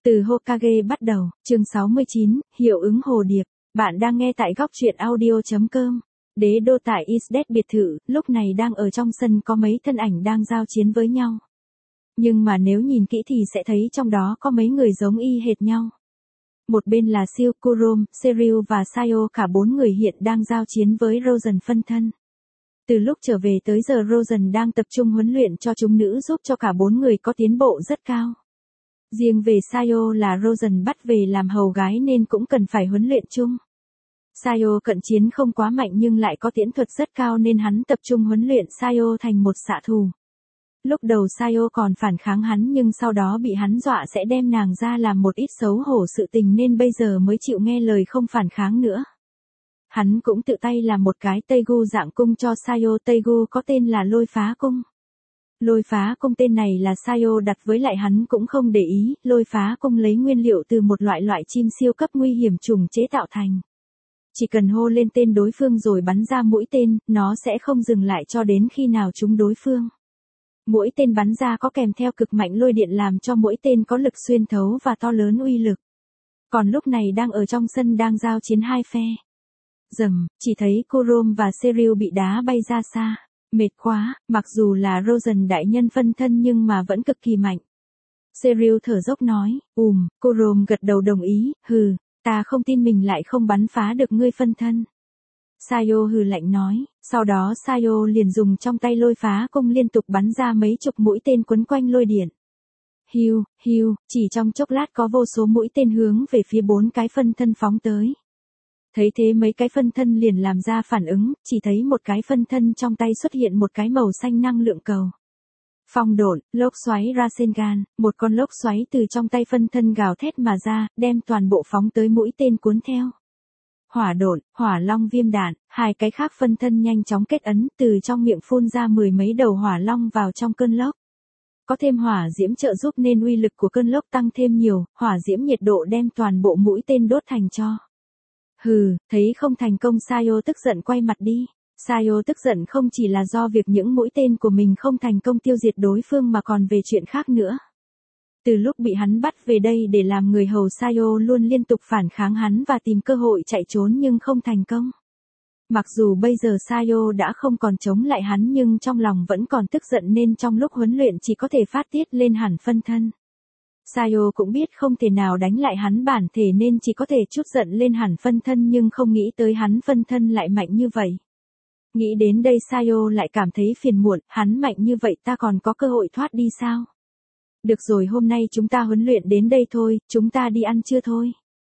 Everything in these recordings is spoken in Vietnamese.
Từ Hokage bắt đầu, chương 69, hiệu ứng hồ điệp. Bạn đang nghe tại góc truyện audio.com. Đế đô tại Isdet biệt thự, lúc này đang ở trong sân có mấy thân ảnh đang giao chiến với nhau. Nhưng mà nếu nhìn kỹ thì sẽ thấy trong đó có mấy người giống y hệt nhau. Một bên là Siêu, Kurom, Seryu và Sayo, cả bốn người hiện đang giao chiến với Rosen phân thân. Từ lúc trở về tới giờ Rosen đang tập trung huấn luyện cho chúng nữ giúp cho cả bốn người có tiến bộ rất cao. Riêng về Sayo là Rosen bắt về làm hầu gái nên cũng cần phải huấn luyện chung. Sayo cận chiến không quá mạnh nhưng lại có tiễn thuật rất cao nên hắn tập trung huấn luyện Sayo thành một xạ thủ. Lúc đầu Sayo còn phản kháng hắn nhưng sau đó bị hắn dọa sẽ đem nàng ra làm một ít xấu hổ sự tình nên bây giờ mới chịu nghe lời không phản kháng nữa. Hắn cũng tự tay làm một cái Teigu dạng cung cho Sayo. Teigu có tên là Lôi Phá Cung. Lôi Phá Cung tên này là Sayo đặt với lại hắn cũng không để ý. Lôi Phá Cung lấy nguyên liệu từ một loại chim siêu cấp nguy hiểm trùng chế tạo thành. Chỉ cần hô lên tên đối phương rồi bắn ra mũi tên, nó sẽ không dừng lại cho đến khi nào trúng đối phương. Mũi tên bắn ra có kèm theo cực mạnh lôi điện làm cho mũi tên có lực xuyên thấu và to lớn uy lực. Còn lúc này đang ở trong sân đang giao chiến hai phe. Rầm, chỉ thấy Kurom và Seryu bị đá bay ra xa. Mệt quá, mặc dù là Rosen đại nhân phân thân nhưng mà vẫn cực kỳ mạnh. Seryu thở dốc nói, Kurom gật đầu đồng ý, ta không tin mình lại không bắn phá được ngươi phân thân. Sayo hừ lạnh nói, sau đó Sayo liền dùng trong tay Lôi Phá Cung liên tục bắn ra mấy chục mũi tên quấn quanh lôi điện. Hiu, chỉ trong chốc lát có vô số mũi tên hướng về phía bốn cái phân thân phóng tới. Thấy thế mấy cái phân thân liền làm ra phản ứng, chỉ thấy một cái phân thân trong tay xuất hiện một cái màu xanh năng lượng cầu. Phong độn, lốc xoáy Rasengan, một con lốc xoáy từ trong tay phân thân gào thét mà ra, đem toàn bộ phóng tới mũi tên cuốn theo. Hỏa độn, hỏa long viêm đạn, hai cái khác phân thân nhanh chóng kết ấn, từ trong miệng phun ra mười mấy đầu hỏa long vào trong cơn lốc. Có thêm hỏa diễm trợ giúp nên uy lực của cơn lốc tăng thêm nhiều, hỏa diễm nhiệt độ đem toàn bộ mũi tên đốt thành tro. Thấy không thành công Sayo tức giận quay mặt đi. Sayo tức giận không chỉ là do việc những mũi tên của mình không thành công tiêu diệt đối phương mà còn về chuyện khác nữa. Từ lúc bị hắn bắt về đây để làm người hầu Sayo luôn liên tục phản kháng hắn và tìm cơ hội chạy trốn nhưng không thành công. Mặc dù bây giờ Sayo đã không còn chống lại hắn nhưng trong lòng vẫn còn tức giận nên trong lúc huấn luyện chỉ có thể phát tiết lên hẳn phân thân. Sayo cũng biết không thể nào đánh lại hắn bản thể nên chỉ có thể chút giận lên hẳn phân thân nhưng không nghĩ tới hắn phân thân lại mạnh như vậy. Nghĩ đến đây Sayo lại cảm thấy phiền muộn, hắn mạnh như vậy ta còn có cơ hội thoát đi sao? Được rồi hôm nay chúng ta huấn luyện đến đây thôi, chúng ta đi ăn trưa thôi.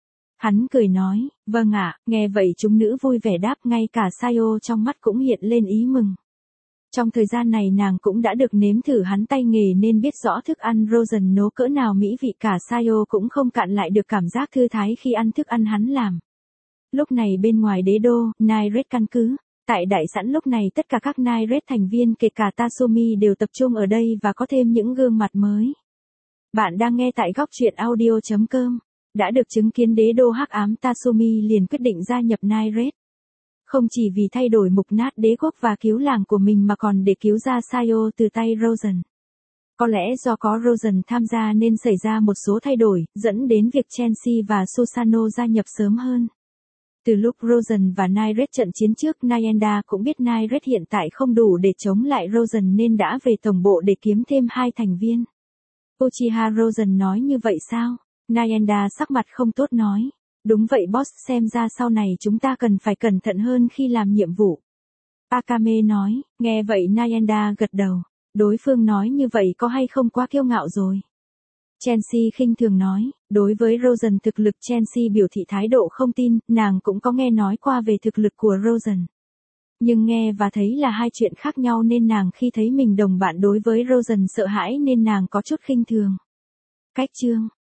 Hắn cười nói, vâng ạ, nghe vậy chúng nữ vui vẻ đáp ngay cả Sayo trong mắt cũng hiện lên ý mừng. Trong thời gian này nàng cũng đã được nếm thử hắn tay nghề nên biết rõ thức ăn Rosen nấu cỡ nào mỹ vị cả Sayo cũng không cạn lại được cảm giác thư thái khi ăn thức ăn hắn làm. Lúc này bên ngoài đế đô, Nairet căn cứ. Tại đại sảnh lúc này tất cả các Nairet thành viên kể cả Tasumi đều tập trung ở đây và có thêm những gương mặt mới. Bạn đang nghe tại góc truyện audio.com. Đã được chứng kiến đế đô hắc ám Tasumi liền quyết định gia nhập Nairet. Không chỉ vì thay đổi mục nát đế quốc và cứu làng của mình mà còn để cứu ra Sayo từ tay Rosen. Có lẽ do có Rosen tham gia nên xảy ra một số thay đổi, dẫn đến việc Chelsea và Susano gia nhập sớm hơn. Từ lúc Rosen và Nairet trận chiến trước, Nayenda cũng biết Nairet hiện tại không đủ để chống lại Rosen nên đã về tổng bộ để kiếm thêm 2 thành viên. Uchiha Rosen nói như vậy sao? Nayenda sắc mặt không tốt nói. Đúng vậy boss, xem ra sau này chúng ta cần phải cẩn thận hơn khi làm nhiệm vụ. Akame nói, nghe vậy Nayenda gật đầu. Đối phương nói như vậy có hay không quá kiêu ngạo rồi. Chelsea khinh thường nói, đối với Rosen thực lực Chelsea biểu thị thái độ không tin, nàng cũng có nghe nói qua về thực lực của Rosen. Nhưng nghe và thấy là hai chuyện khác nhau nên nàng khi thấy mình đồng bạn đối với Rosen sợ hãi nên nàng có chút khinh thường. Cách chương